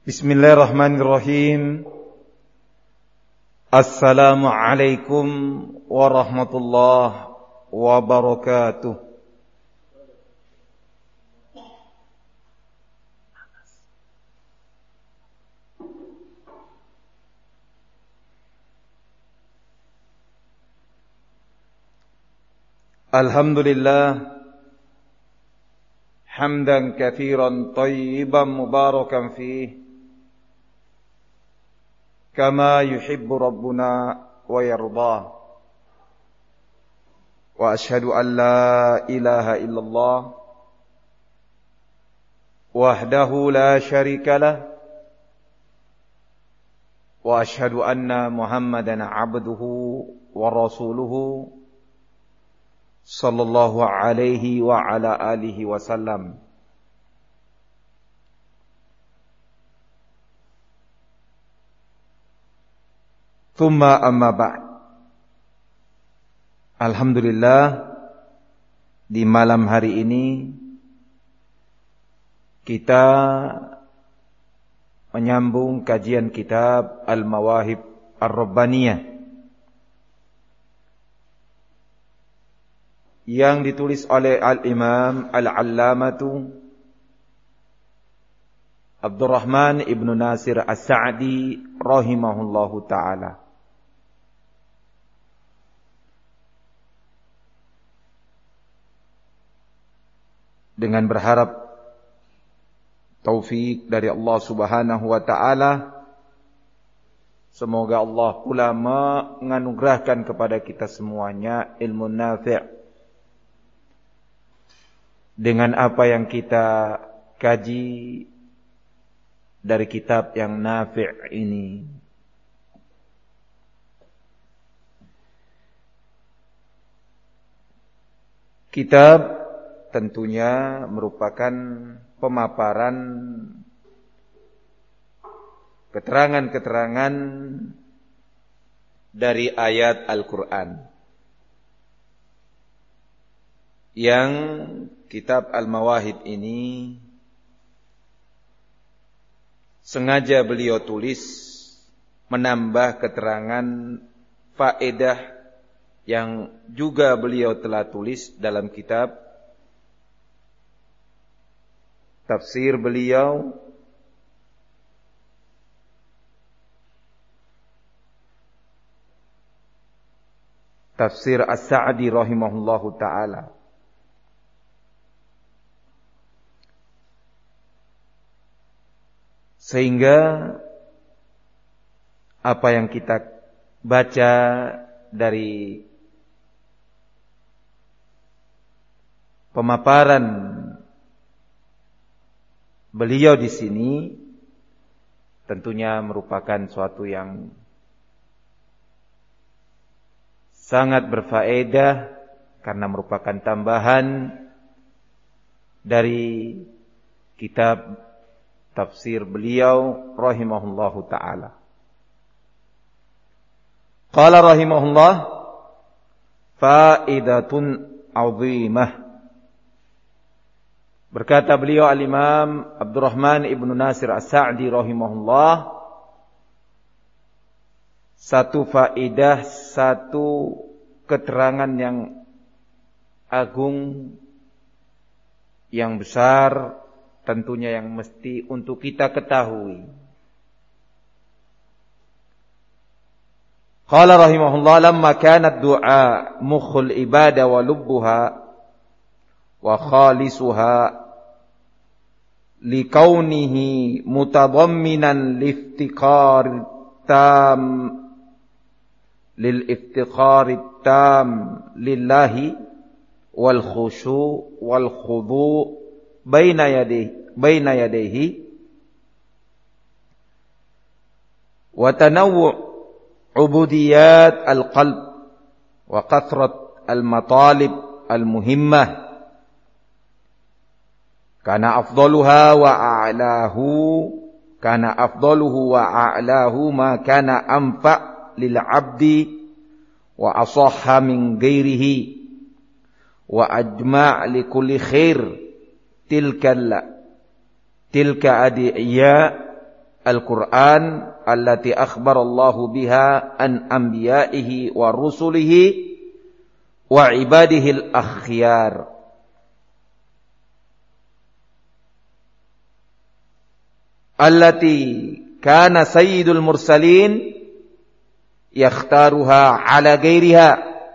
Bismillahirrahmanirrahim. Assalamualaikum warahmatullahi wabarakatuh. Alhamdulillah hamdan katsiran thayyiban mubarakan fihi kama yuhibbu rabbuna wa yardah. Wa ashhadu an la ilaha illallah wahdahu la syarika lah wa ashhadu anna Muhammadan abduhu wa rasuluhu sallallahu alaihi wa ala alihi wasallam. Thumma amma ba'd. Alhamdulillah, di malam hari ini kita menyambung kajian kitab Al-Mawahib Ar-Rabbaniyah yang ditulis oleh Al-Imam Al-Allamatu Abdurrahman ibn Nasir As-Sa'di rahimahullahu ta'ala. Dengan berharap taufik dari Allah Subhanahu wa ta'ala, semoga Allah pula menganugerahkan kepada kita semuanya ilmu nafi' dengan apa yang kita kaji dari kitab yang nafi' ini. Kitab tentunya merupakan pemaparan keterangan-keterangan dari ayat Al-Quran, yang kitab Al-Mawahib ini sengaja beliau tulis menambah keterangan faedah yang juga beliau telah tulis dalam kitab tafsir beliau Tafsir As-Sa'di rahimahullahu ta'ala. Sehingga apa yang kita baca dari pemaparan beliau di sini tentunya merupakan suatu yang sangat berfaedah karena merupakan tambahan dari kitab tafsir beliau rahimahullahu ta'ala. Qala rahimahullah faidatun 'azimah. Berkata beliau Al-Imam Abdurrahman ibn Nasir As-Sa'di rahimahullah, satu faedah, satu keterangan yang agung, yang besar, tentunya yang mesti untuk kita ketahui. Qala rahimahullah lamma kanat du'a mukhul ibadah wa lubbuha wa khalisuha likaunihi mutadamminan liftiqar tam lil iftiqar tam lillahi wal khushu' wal khudu' baina yadayhi wa tanawwu' ubudiyat al qalb wa kathrat al matalib al muhimmah kana afdaluha wa afdaluhu wa a'lahu ma kana anfa' lil 'abdi wa asahha min ghairihi wa ajma' li kulli khair tilka adiya Al-Quran allati akhbarallahu biha an anbiya'ihi wa rusulihi wa ibadihi al-akhyar. Allati kana sayyidul mursalin yakhtaruha ala ghairiha.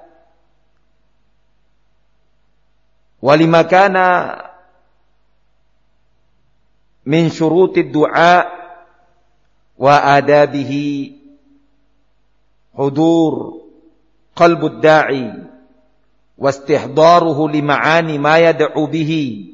Walima kana min syurutid du'a wa adabihi hudur qalbud da'i wastihdaruhu lima'ani ma yad'u bihi.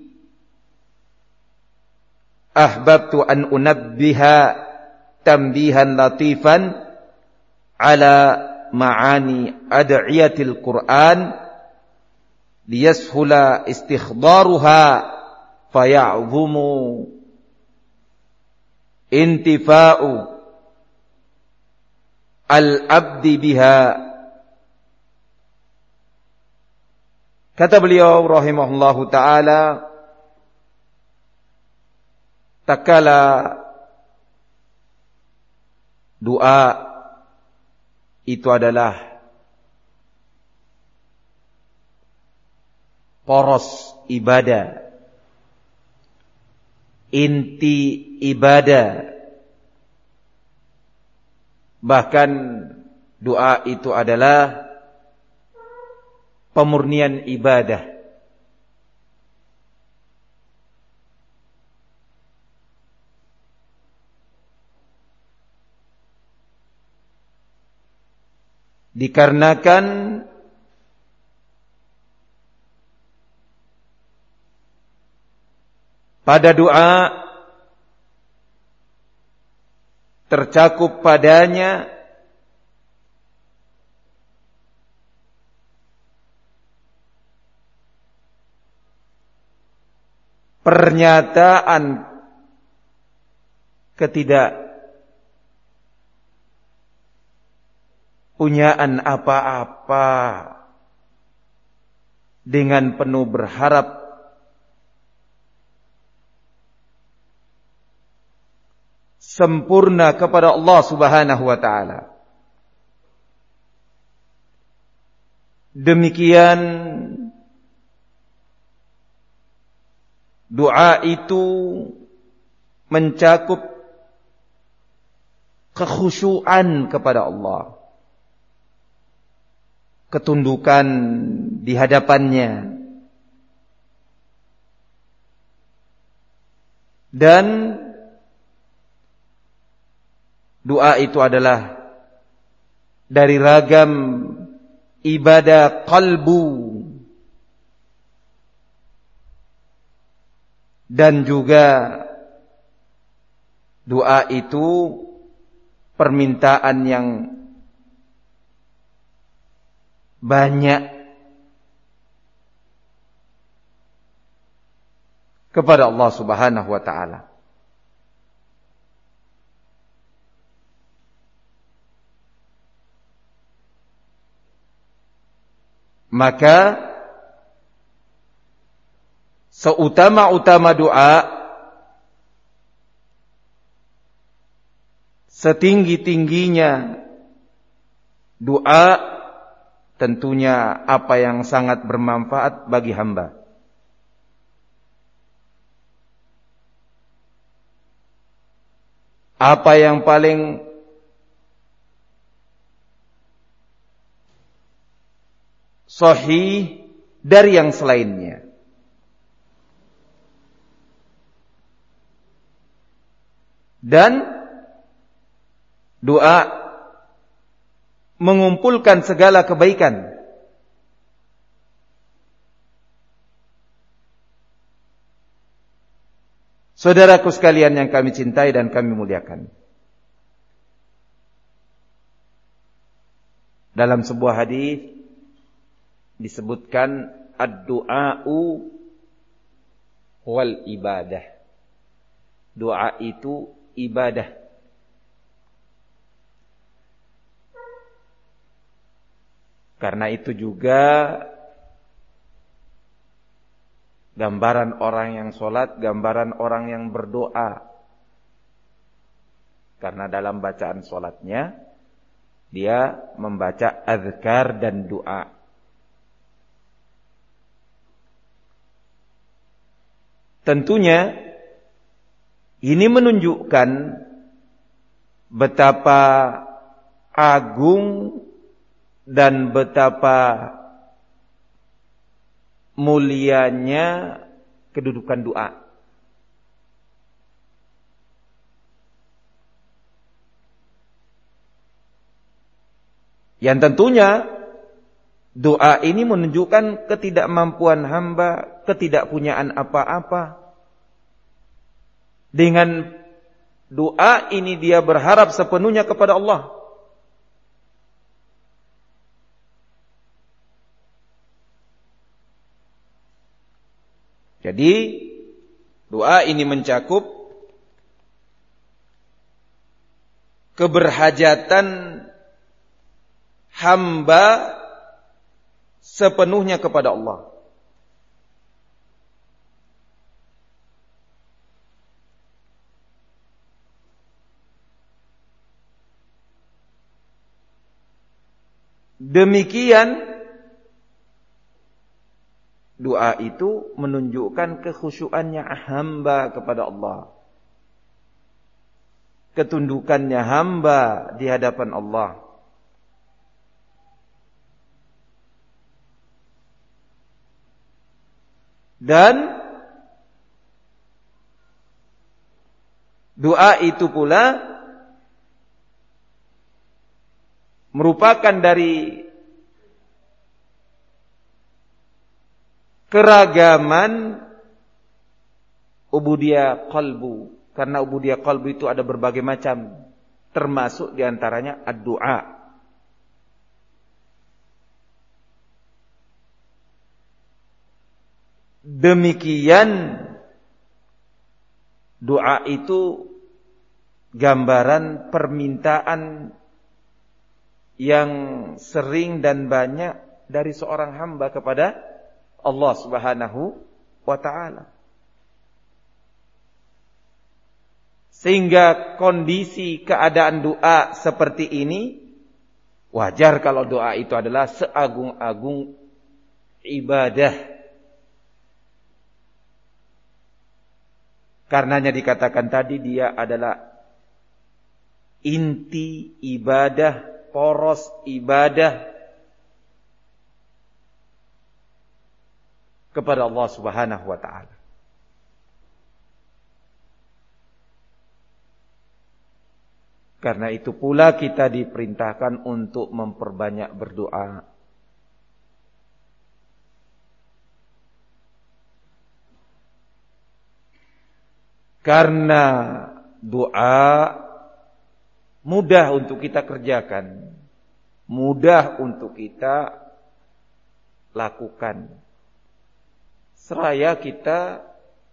Ahbabtu an unabbiha tanbihan latifan ala ma'ani ad'iyatil Qur'an liyashula istikhdaruha faya'zumu intifa'u al-abdi biha. Kata beliau rahimahullahu ta'ala, tak kala doa itu adalah poros ibadah, inti ibadah. Bahkan doa itu adalah pemurnian ibadah. Dikarenakan pada doa tercakup padanya pernyataan ketidakpunyaan apa-apa dengan penuh berharap sempurna kepada Allah Subhanahu wa taala. Demikian doa itu mencakup kekhusyuan kepada Allah, ketundukan di hadapannya, dan doa itu adalah dari ragam ibadah qalbu, dan juga doa itu permintaan yang banyak kepada Allah Subhanahu wa taala. Maka seutama-utama doa, setinggi-tingginya doa, tentunya apa yang sangat bermanfaat bagi hamba. Apa yang paling sahih dari yang selainnya. Dan doa mengumpulkan segala kebaikan. Saudaraku sekalian yang kami cintai dan kami muliakan, dalam sebuah hadis disebutkan ad-du'a'u wal ibadah. Doa itu ibadah. Karena itu juga gambaran orang yang sholat, gambaran orang yang berdoa. Karena dalam bacaan sholatnya dia membaca azkar dan doa. Tentunya ini menunjukkan betapa agung dan betapa mulianya kedudukan doa. Yang tentunya doa ini menunjukkan ketidakmampuan hamba, ketidakpunyaan apa-apa. Dengan doa ini dia berharap sepenuhnya kepada Allah. Jadi doa ini mencakup keberhajatan hamba sepenuhnya kepada Allah. Demikian doa itu menunjukkan kekhusyuannya hamba kepada Allah. Ketundukannya hamba di hadapan Allah. Dan doa itu pula merupakan dari keragaman ubudiyah qalbu. Karena ubudiyah qalbu itu ada berbagai macam, termasuk diantaranya ad-du'a. Demikian doa itu gambaran permintaan yang sering dan banyak dari seorang hamba kepada Allah Subhanahu wa ta'ala. Sehingga kondisi keadaan doa seperti ini, wajar kalau doa itu adalah seagung-agung ibadah. Karenanya dikatakan tadi dia adalah inti ibadah, poros ibadah kepada Allah Subhanahu wa ta'ala. Karena itu pula kita diperintahkan untuk memperbanyak berdoa. Karena doa mudah untuk kita kerjakan, mudah untuk kita lakukan. Seraya kita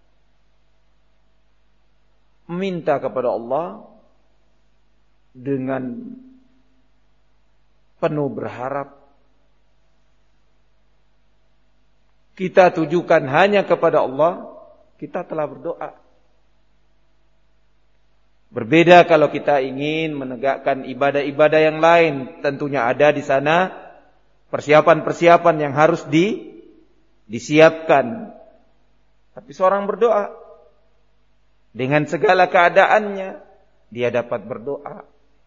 meminta kepada Allah dengan penuh berharap. Kita tujukan hanya kepada Allah, kita telah berdoa. Berbeda kalau kita ingin menegakkan ibadah-ibadah yang lain, tentunya ada di sana persiapan-persiapan yang harus disiapkan. Tapi seorang berdoa dengan segala keadaannya, dia dapat berdoa.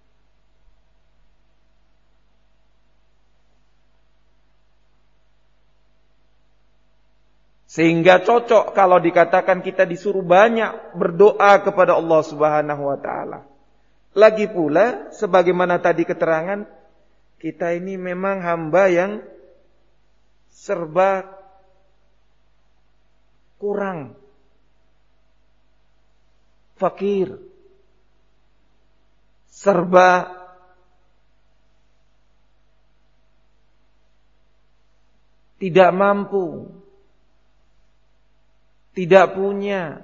Sehingga cocok kalau dikatakan kita disuruh banyak berdoa kepada Allah Subhanahu wa ta'ala. Lagi pula, sebagaimana tadi keterangan, kita ini memang hamba yang serba kurang, fakir, serba tidak mampu, tidak punya.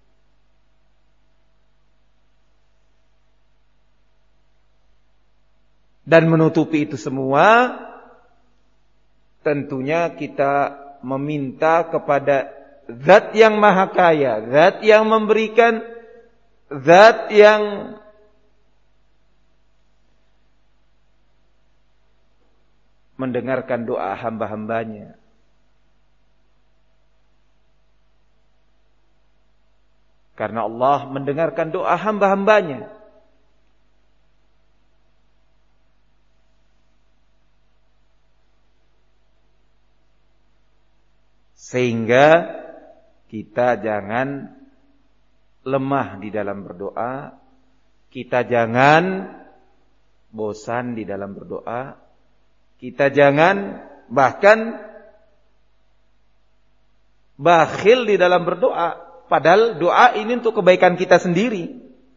Dan menutupi itu semua, tentunya kita meminta kepada Zat yang Maha Kaya, Zat yang memberikan, Zat yang mendengarkan doa hamba-hambanya. Karena Allah mendengarkan doa hamba-hambanya. Sehingga kita jangan lemah di dalam berdoa. Kita jangan bosan di dalam berdoa. Kita jangan bahkan bakhil di dalam berdoa. Padahal doa ini untuk kebaikan kita sendiri.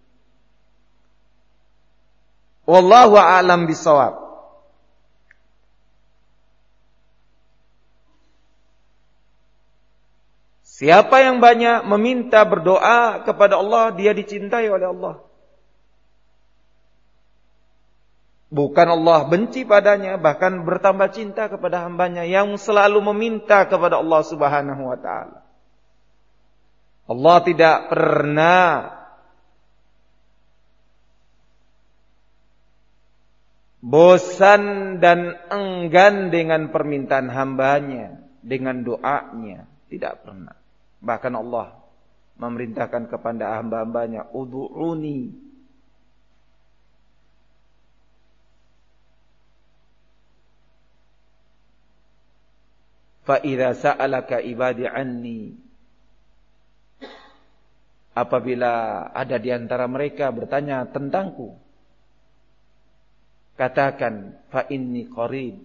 Wallahu a'lam bishawab. Siapa yang banyak meminta berdoa kepada Allah, dia dicintai oleh Allah. Bukan Allah benci padanya, bahkan bertambah cinta kepada hambanya yang selalu meminta kepada Allah Subhanahu wa ta'ala. Allah tidak pernah bosan dan enggan dengan permintaan hambanya, dengan doanya. Tidak pernah. Bahkan Allah memerintahkan kepada hamba-hambanya, ud'uni. Fa idza sa'alaka ibadi anni. Apabila ada di antara mereka bertanya tentangku, katakan fa inni qarib.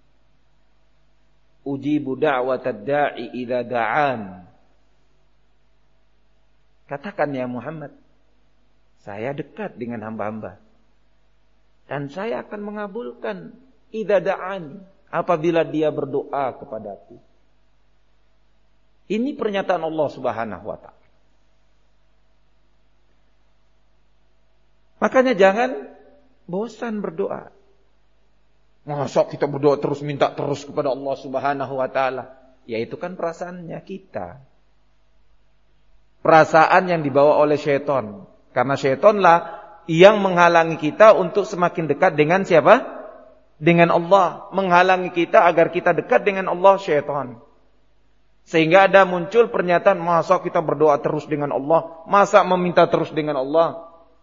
Ujibu da'watad da'i idza da'an. Katakan ya Muhammad, saya dekat dengan hamba-hamba dan saya akan mengabulkan idza da'an, apabila dia berdoa kepadaku. Ini pernyataan Allah Subhanahu wa ta'ala. Makanya jangan bosan berdoa. Masa kita berdoa terus, minta terus kepada Allah Subhanahu wa ta'ala? Ya itu kan perasaannya kita. Perasaan yang dibawa oleh syaitan. Karena syaitanlah yang menghalangi kita untuk semakin dekat dengan siapa? Dengan Allah. Menghalangi kita agar kita dekat dengan Allah, syaitan. Sehingga ada muncul pernyataan, masa kita berdoa terus dengan Allah? Masa meminta terus dengan Allah?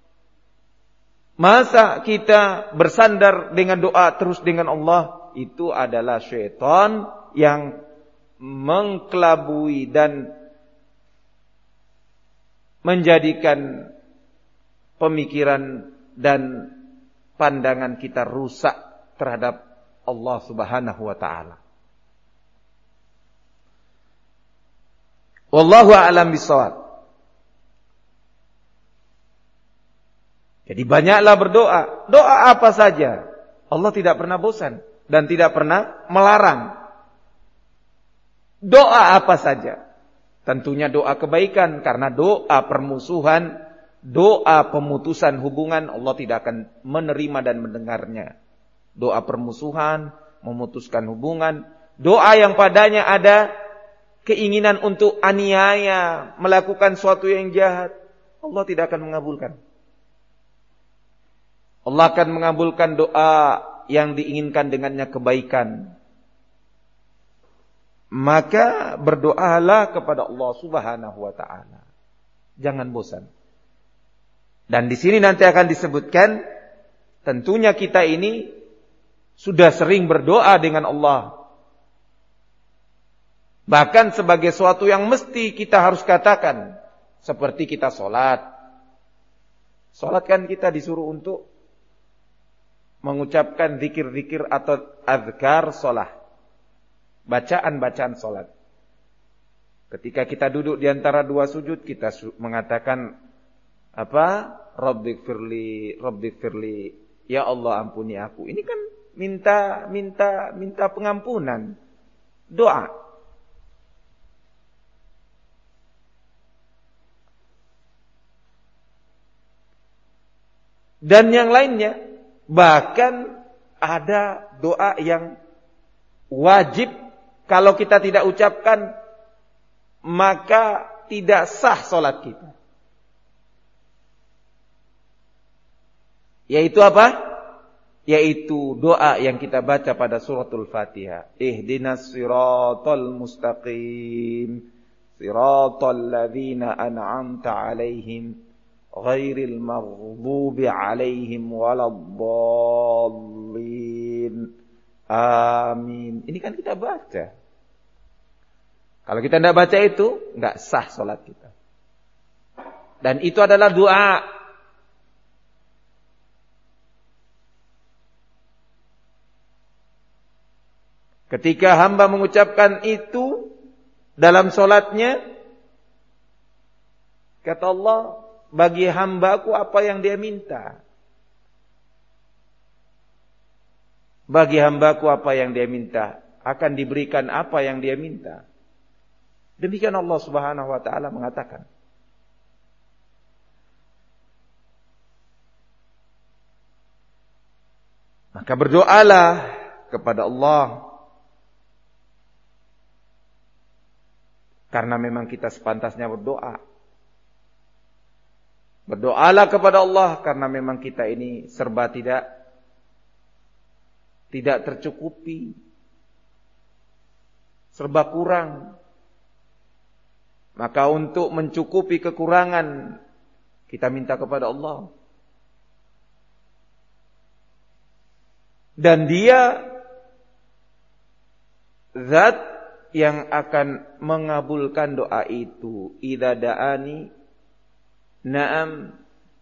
Masa kita bersandar dengan doa terus dengan Allah? Itu adalah syaitan yang mengkelabui dan menjadikan pemikiran dan pandangan kita rusak terhadap Allah Subhanahu wa ta'ala. Wallahu a'lam bishawab. Jadi banyaklah berdoa. Doa apa saja. Allah tidak pernah bosan dan tidak pernah melarang. Doa apa saja. Tentunya doa kebaikan, karena doa permusuhan, doa pemutusan hubungan Allah tidak akan menerima dan mendengarnya. Doa permusuhan, memutuskan hubungan, doa yang padanya ada keinginan untuk aniaya, melakukan suatu yang jahat, Allah tidak akan mengabulkan. Allah akan mengabulkan doa yang diinginkan dengannya kebaikan. Maka berdoalah kepada Allah Subhanahu wa ta'ala. Jangan bosan. Dan di sini nanti akan disebutkan, tentunya kita ini sudah sering berdoa dengan Allah. Bahkan sebagai suatu yang mesti kita harus katakan. Seperti kita sholat. Sholat kan kita disuruh untuk mengucapkan zikir-zikir atau azkar sholat. Bacaan-bacaan sholat. Ketika kita duduk di antara dua sujud, kita mengatakan apa? Rabbighfirli, Rabbighfirli. Ya Allah ampuni aku. Ini kan minta pengampunan. Doa. Dan yang lainnya. Bahkan ada doa yang wajib kalau kita tidak ucapkan maka tidak sah sholat kita. Yaitu apa? yaitu doa yang kita baca pada suratul Fatihah. Ihdinas siratal mustaqim, siratal ladzina an'amta 'alaihim, ghairil maghdubi 'alaihim waladdallin. Amin. Ini kan kita baca. Kalau kita tidak baca itu, enggak sah salat kita. Dan itu adalah doa. Ketika hamba mengucapkan itu dalam solatnya, kata Allah, bagi hambaku apa yang dia minta. Bagi hambaku apa yang dia minta, akan diberikan apa yang dia minta. Demikian Allah Subhanahu wa taala mengatakan. Maka berdoalah kepada Allah. Karena memang kita sepantasnya berdoa. Berdoalah kepada Allah karena memang kita ini serba tidak tercukupi. Serba kurang. Maka untuk mencukupi kekurangan, kita minta kepada Allah. Dan Dia Zat yang akan mengabulkan doa itu. Idza da'ani na'am.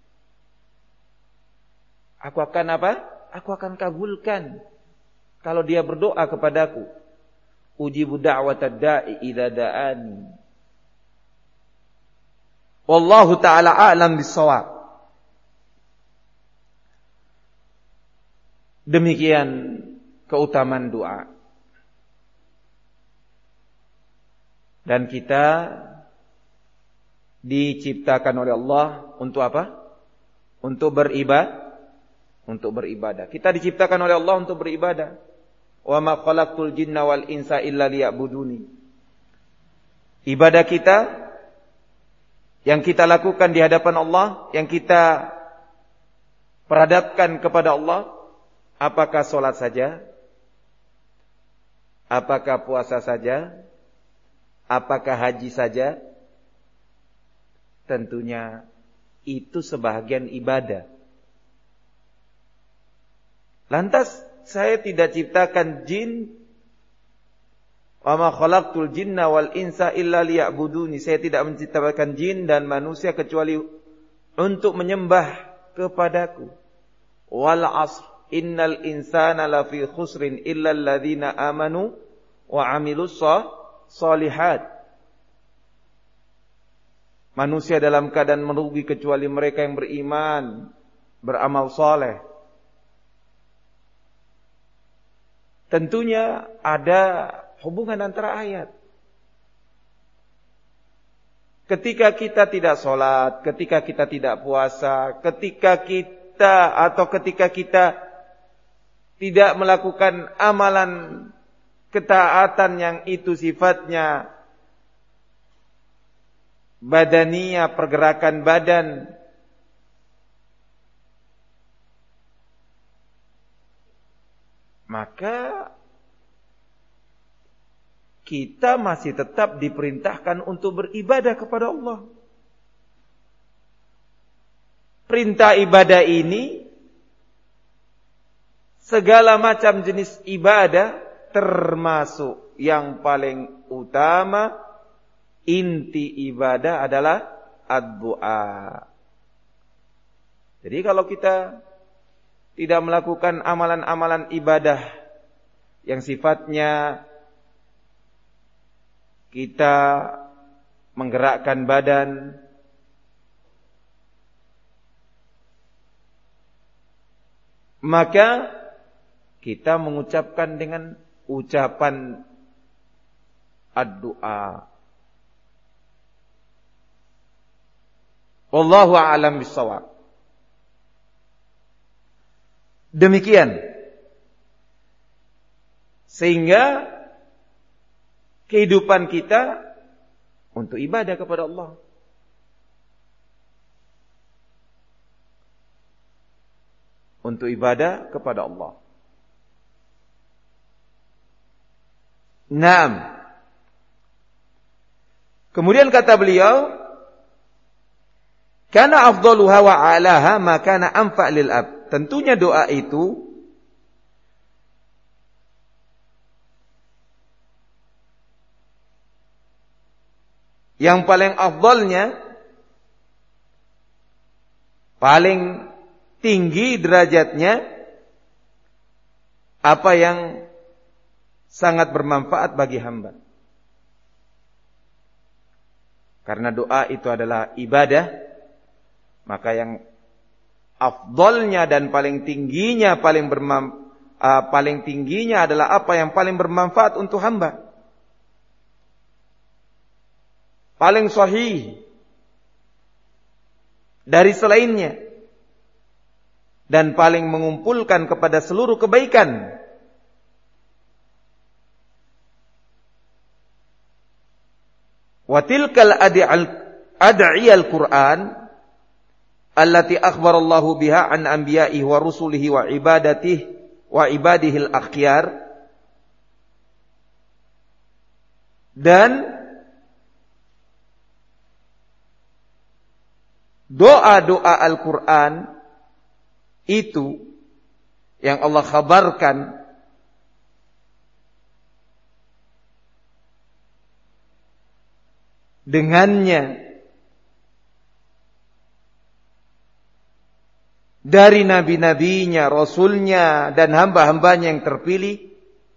Aku akan apa? Aku akan kabulkan kalau dia berdoa kepadaku. Ujibu da'watad da'i idza da'ani. Wallahu ta'ala a'lam bis-shawab. Demikian keutamaan doa. Dan kita diciptakan oleh Allah untuk apa? Untuk beribadah. Kita diciptakan oleh Allah untuk beribadah. Wa ma khalaqtul jinna wal insa illa liya'buduni. Ibadah kita yang kita lakukan di hadapan Allah, yang kita perhadapkan kepada Allah, apakah salat saja? Apakah puasa saja? Apakah haji saja? Tentunya itu sebahagian ibadah. Lantas saya tidak ciptakan jin, wa ma khalaqtul jinna wal insa illa liya'buduni. Saya tidak menciptakan jin dan manusia kecuali untuk menyembah kepadaku. Wal 'asr innal insana lafi khusrin illa alladzina amanu wa 'amilus shalihat. Manusia dalam keadaan merugi kecuali mereka yang beriman, beramal saleh. Tentunya ada hubungan antara ayat. Ketika kita tidak sholat, ketika kita tidak puasa, ketika kita tidak melakukan amalan ketaatan yang itu sifatnya badaniyah, pergerakan badan, maka kita masih tetap diperintahkan untuk beribadah kepada Allah. Perintah ibadah ini, segala macam jenis ibadah, termasuk yang paling utama, inti ibadah adalah ad-du'a. Jadi kalau kita tidak melakukan amalan-amalan ibadah yang sifatnya kita menggerakkan badan, maka kita mengucapkan dengan ucapan ad-du'a. Wallahu a'lam bis-shawab. Demikian. Sehingga kehidupan kita untuk ibadah kepada Allah. untuk ibadah kepada Allah. Naam. Kemudian kata beliau, kana afdaluha wa a'laha ma kana anfa' lil ab. Tentunya doa itu yang paling afdalnya, paling tinggi derajatnya, apa yang sangat bermanfaat bagi hamba. Karena doa itu adalah ibadah, maka yang afdalnya dan paling tingginya adalah apa yang paling bermanfaat untuk hamba. Paling sahih dari selainnya, dan paling mengumpulkan kepada seluruh kebaikan. Wa tilkal ad'iyal Qur'an allati akhbarallahu biha an anbiya'ihi wa rusulihi wa ibadihil akhyar. Dan doa-doa Al-Quran itu yang Allah khabarkan dengannya dari nabi-nabinya, rasulnya, dan hamba-hambanya yang terpilih.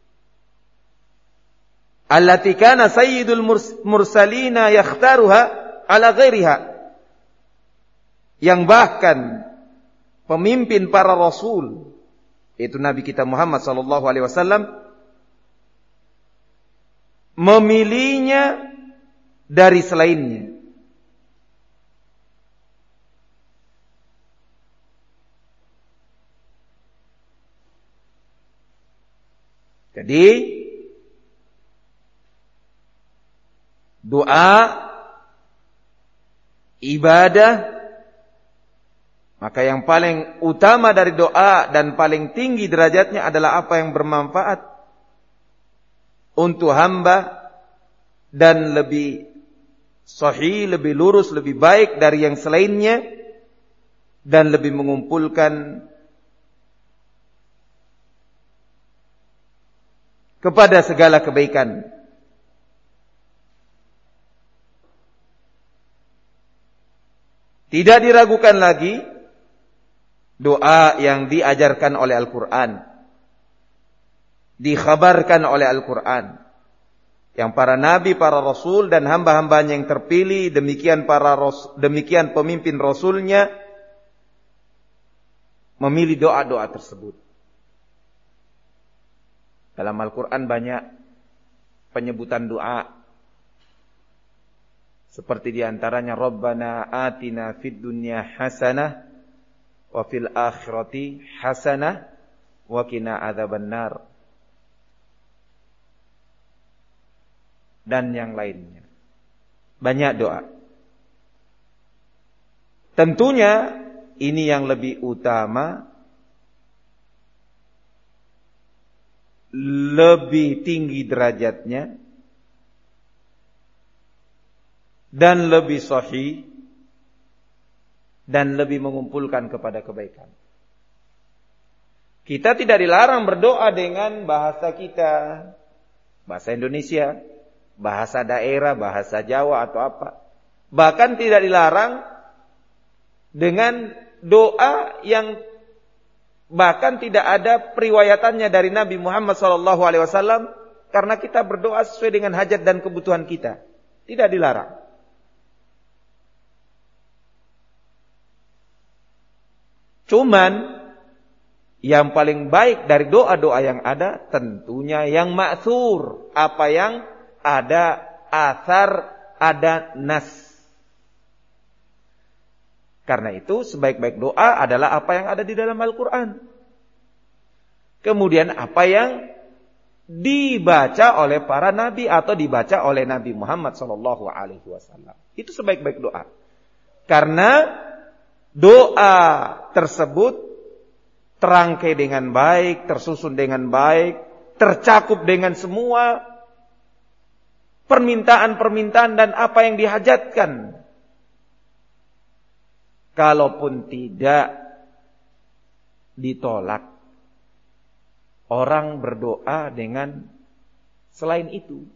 Allati kana sayyidul mursalina yakhtaruha ala ghairiha. Yang bahkan pemimpin para rasul, yaitu Nabi kita Muhammad sallallahu alaihi wasallam, memilihnya dari selainnya. Jadi doa, ibadah, maka yang paling utama dari doa dan paling tinggi derajatnya adalah apa yang bermanfaat untuk hamba dan lebih sahih, lebih lurus, lebih baik dari yang selainnya, dan lebih mengumpulkan kepada segala kebaikan. Tidak diragukan lagi doa yang diajarkan oleh Al-Quran, dikhabarkan oleh Al-Quran, yang para nabi, para rasul, dan hamba-hambanya yang terpilih, demikian pemimpin rasulnya, memilih doa-doa tersebut. Dalam Al-Quran banyak penyebutan doa, seperti diantaranya Rabbana atina fid dunya hasanah wa fil akhirati hasanah wa qina adzabannar, dan yang lainnya. Banyak doa. Tentunya ini yang lebih utama, lebih tinggi derajatnya, dan lebih sahih, dan lebih mengumpulkan kepada kebaikan. Kita tidak dilarang berdoa dengan bahasa kita, bahasa Indonesia, bahasa daerah, bahasa Jawa atau apa. Bahkan tidak dilarang dengan doa yang bahkan tidak ada periwayatannya dari Nabi Muhammad SAW, karena kita berdoa sesuai dengan hajat dan kebutuhan kita. Tidak dilarang. Cuman yang paling baik dari doa-doa yang ada tentunya yang ma'thur, apa yang ada athar, ada nas. Karena itu sebaik-baik doa adalah apa yang ada di dalam Al-Quran. Kemudian apa yang dibaca oleh para nabi atau dibaca oleh Nabi Muhammad SAW. Itu sebaik-baik doa. Karena doa tersebut terangkai dengan baik, tersusun dengan baik, tercakup dengan semua permintaan-permintaan dan apa yang dihajatkan. Kalaupun tidak ditolak, orang berdoa dengan selain itu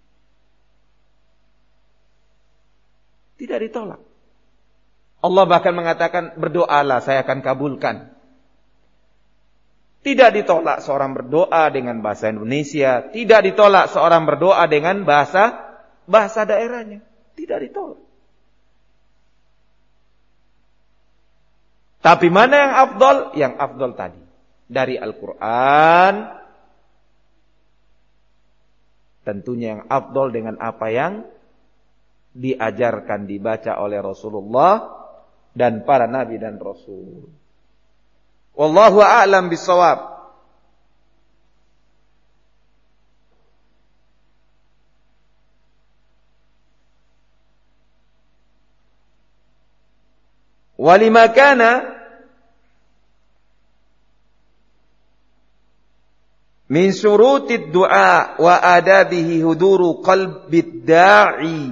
tidak ditolak. Allah bahkan mengatakan, berdoalah saya akan kabulkan. Tidak ditolak seorang berdoa dengan bahasa Indonesia, tidak ditolak seorang berdoa dengan bahasa daerahnya, tidak ditolak. Tapi mana yang afdol? Yang afdol tadi dari Al-Quran. Tentunya yang afdol dengan apa yang diajarkan, dibaca oleh Rasulullah dan para nabi dan rasul. Wallahu a'lam bissawab. Walima kana min syurutid du'a wa adabihi huduru qalbid da'i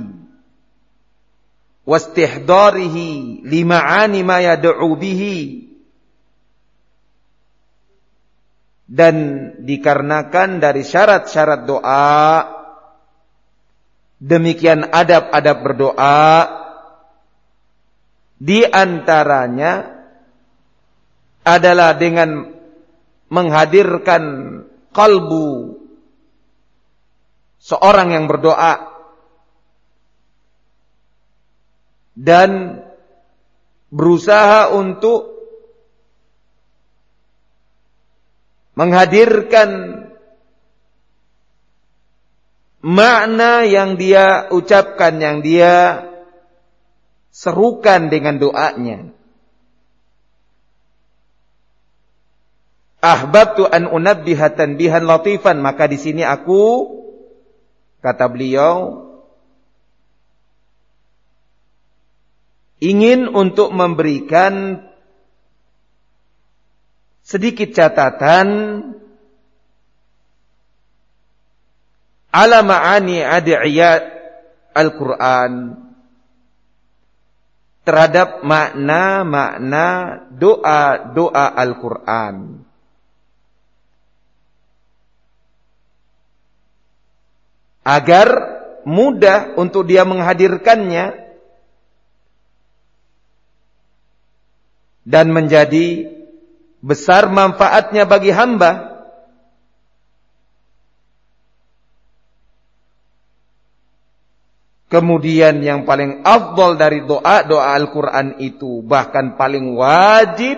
wastihdarihi lima'ani ma yad'u bihi. Dan dikarenakan dari syarat-syarat doa, demikian adab-adab berdoa, di antaranya adalah dengan menghadirkan kalbu seorang yang berdoa dan berusaha untuk menghadirkan makna yang dia ucapkan, yang dia serukan dengan doanya. Ahbabtu an unabbiha tanbihan latifan, maka di sini aku, kata beliau, ingin untuk memberikan sedikit catatan ala ma'ani ad'iyat Al-Quran, terhadap makna-makna doa-doa Al-Quran. Agar mudah untuk dia menghadirkannya dan menjadi besar manfaatnya bagi hamba. Kemudian yang paling afdal dari doa-doa Al-Quran itu, bahkan paling wajib,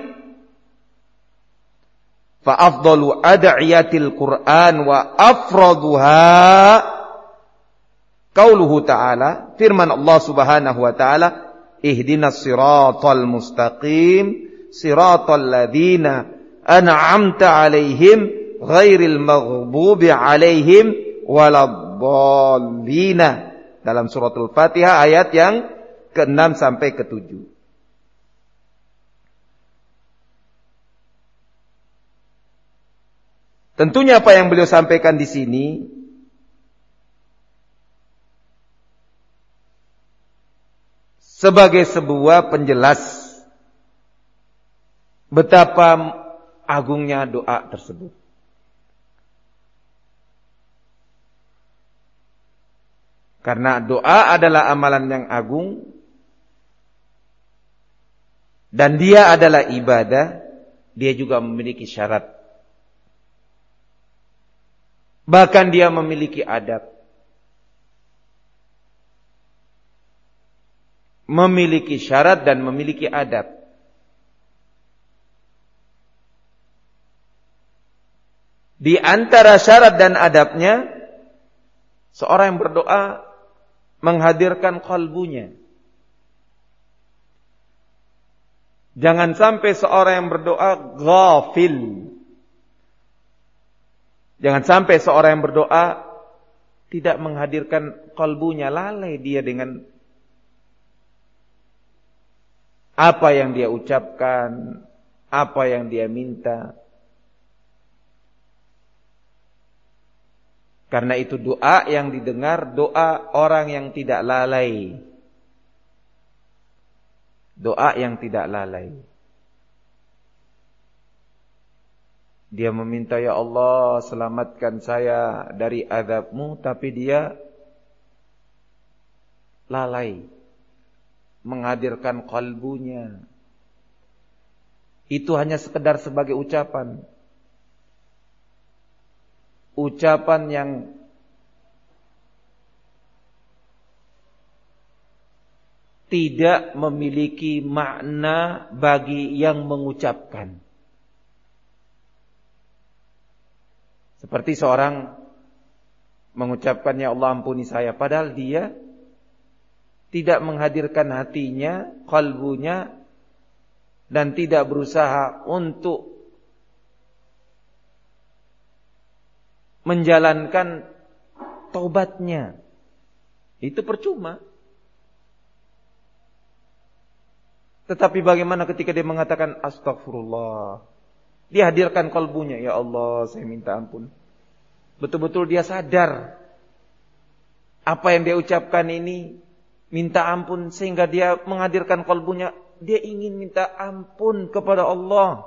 fa afdalu ad'iyatil Qur'an wa afraduha qauluhu ta'ala, firman Allah Subhanahu wa ta'ala, ihdinas siratal mustaqim siratal ladzina an'amta 'alaihim ghairil maghdubi 'alaihim waladdallin. Dalam suratul Fatihah ayat yang ke-6 sampai ke-7. Tentunya apa yang beliau sampaikan di sini sebagai sebuah penjelas betapa agungnya doa tersebut. Karena doa adalah amalan yang agung dan dia adalah ibadah, dia juga memiliki syarat. Bahkan dia memiliki adab. Memiliki syarat dan memiliki adab. Di antara syarat dan adabnya, seorang yang berdoa menghadirkan kalbunya. Jangan sampai seorang yang berdoa ghafil. Jangan sampai seorang yang berdoa tidak menghadirkan kalbunya, lalai dia dengan apa yang dia ucapkan, apa yang dia minta. Karena itu doa yang didengar, doa orang yang tidak lalai. Doa yang tidak lalai. Dia meminta, ya Allah selamatkan saya dari azab-Mu, tapi dia lalai menghadirkan qalbunya. Itu hanya sekedar sebagai ucapan. Ucapan yang tidak memiliki makna bagi yang mengucapkan. Seperti seorang mengucapkan, ya Allah ampuni saya, padahal dia tidak menghadirkan hatinya, qalbunya, dan tidak berusaha untuk menjalankan taubatnya. Itu percuma. Tetapi bagaimana ketika dia mengatakan astagfirullah, dia hadirkan qalbunya, ya Allah saya minta ampun. Betul-betul dia sadar apa yang dia ucapkan ini minta ampun, sehingga dia menghadirkan qalbunya, dia ingin minta ampun kepada Allah.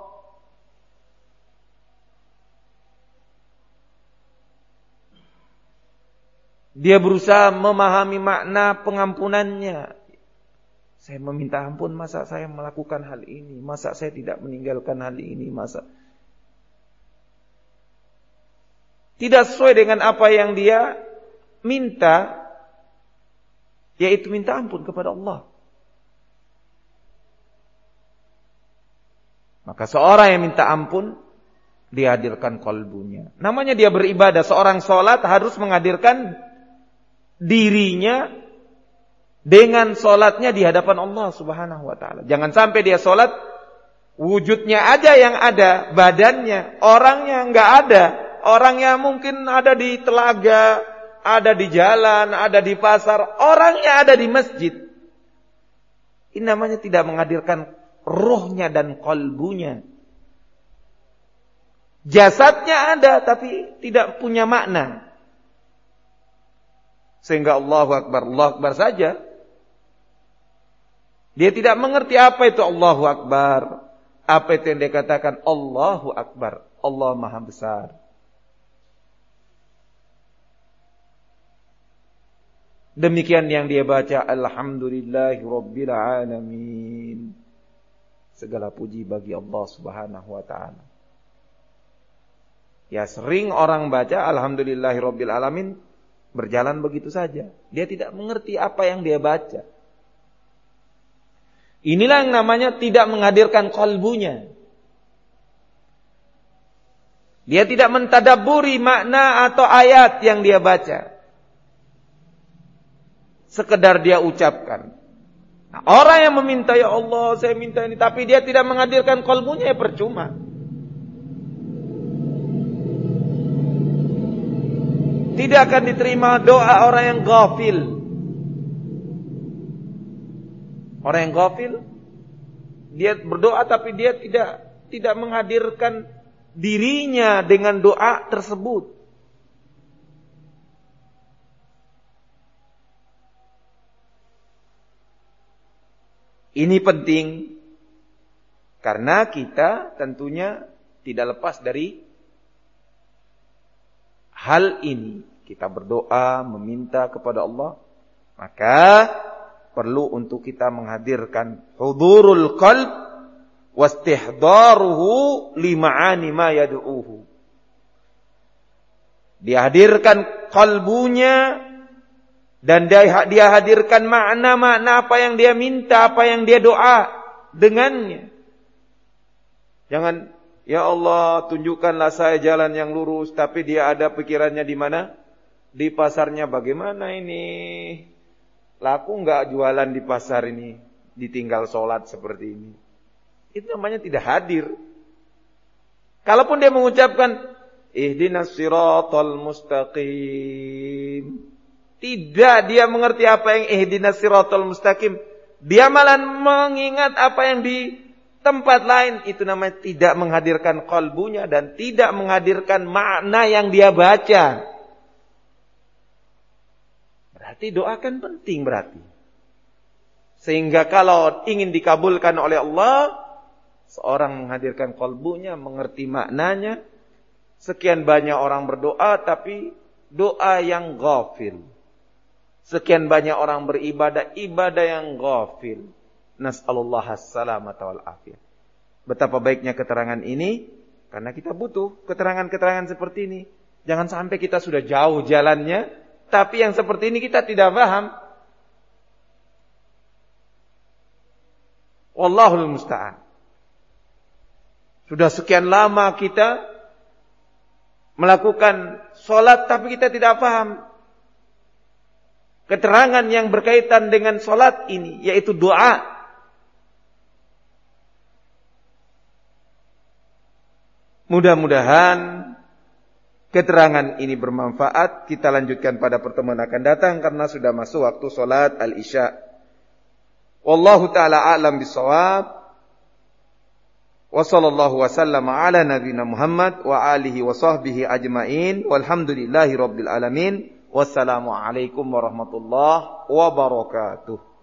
Dia berusaha memahami makna pengampunannya. Saya meminta ampun, masa saya melakukan hal ini? Masa saya tidak meninggalkan hal ini? Masa tidak sesuai dengan apa yang dia minta, yaitu minta ampun kepada Allah. Maka seorang yang minta ampun, dihadirkan qalbunya. Namanya dia beribadah. Seorang sholat harus menghadirkan dirinya dengan sholatnya di hadapan Allah Subhanahu wa ta'ala. Jangan sampai dia sholat, wujudnya aja yang ada, badannya, orangnya enggak ada. Orangnya mungkin ada di telaga, ada di jalan, ada di pasar, orangnya ada di masjid. Ini namanya tidak menghadirkan ruhnya dan qalbunya. Jasadnya ada tapi tidak punya makna. Sehingga Allahu Akbar saja. Dia tidak mengerti apa itu Allahu Akbar. Apa itu yang dia katakan Allahu Akbar, Allah Maha Besar. Demikian yang dia baca, Alhamdulillahi Rabbil Alamin. Segala puji bagi Allah Subhanahu wa ta'ala. Ya, sering orang baca Alhamdulillahi Rabbil Alamin, berjalan begitu saja. Dia tidak mengerti apa yang dia baca. Inilah yang namanya tidak menghadirkan qalbunya. Dia tidak mentadabburi makna atau ayat yang dia baca. Sekedar dia ucapkan. Nah, orang yang meminta, ya Allah saya minta ini, tapi dia tidak menghadirkan qalbunya, ya percuma. Tidak akan diterima doa orang yang ghafil. Orang yang ghafil, dia berdoa tapi dia tidak menghadirkan dirinya dengan doa tersebut. Ini penting karena kita tentunya tidak lepas dari hal ini. Kita berdoa, meminta kepada Allah, maka perlu untuk kita menghadirkan hudurul qalb wastihdaruhu lima'ani ma yad'uhu. Dihadirkan kalbunya dan dia hadirkan makna-makna apa yang dia minta, apa yang dia doa dengannya. Jangan, ya Allah tunjukkanlah saya jalan yang lurus, tapi dia ada pikirannya di mana? Di pasarnya. Bagaimana ini? Laku enggak jualan di pasar ini? Ditinggal sholat seperti ini. Itu namanya tidak hadir. Kalaupun dia mengucapkan ihdinas siratal mustaqim, tidak dia mengerti apa yang ihdinas siratal mustaqim. Dia malah mengingat apa yang Tempat lain itu namanya tidak menghadirkan qalbunya dan tidak menghadirkan makna yang dia baca. Berarti doa kan penting berarti. Sehingga kalau ingin dikabulkan oleh Allah, seorang menghadirkan qalbunya, mengerti maknanya. Sekian banyak orang berdoa tapi doa yang ghafil. Sekian banyak orang beribadah, ibadah yang ghafil. Nas'alullah as-salamata wal afiyah. Betapa baiknya keterangan ini, karena kita butuh keterangan-keterangan seperti ini. Jangan sampai kita sudah jauh jalannya, tapi yang seperti ini kita tidak paham. Wallahul musta'an. Sudah sekian lama kita melakukan sholat, tapi kita tidak paham keterangan yang berkaitan dengan sholat ini, yaitu doa. Mudah-mudahan keterangan ini bermanfaat. Kita lanjutkan pada pertemuan akan datang karena sudah masuk waktu sholat al-isya. Wallahu ta'ala a'lam bisawab. Wa sallallahu wa sallama ala nabiyina Muhammad wa alihi wa sahbihi ajma'in. Walhamdulillahi rabbil alamin. Wassalamu alaikum warahmatullahi wabarakatuh.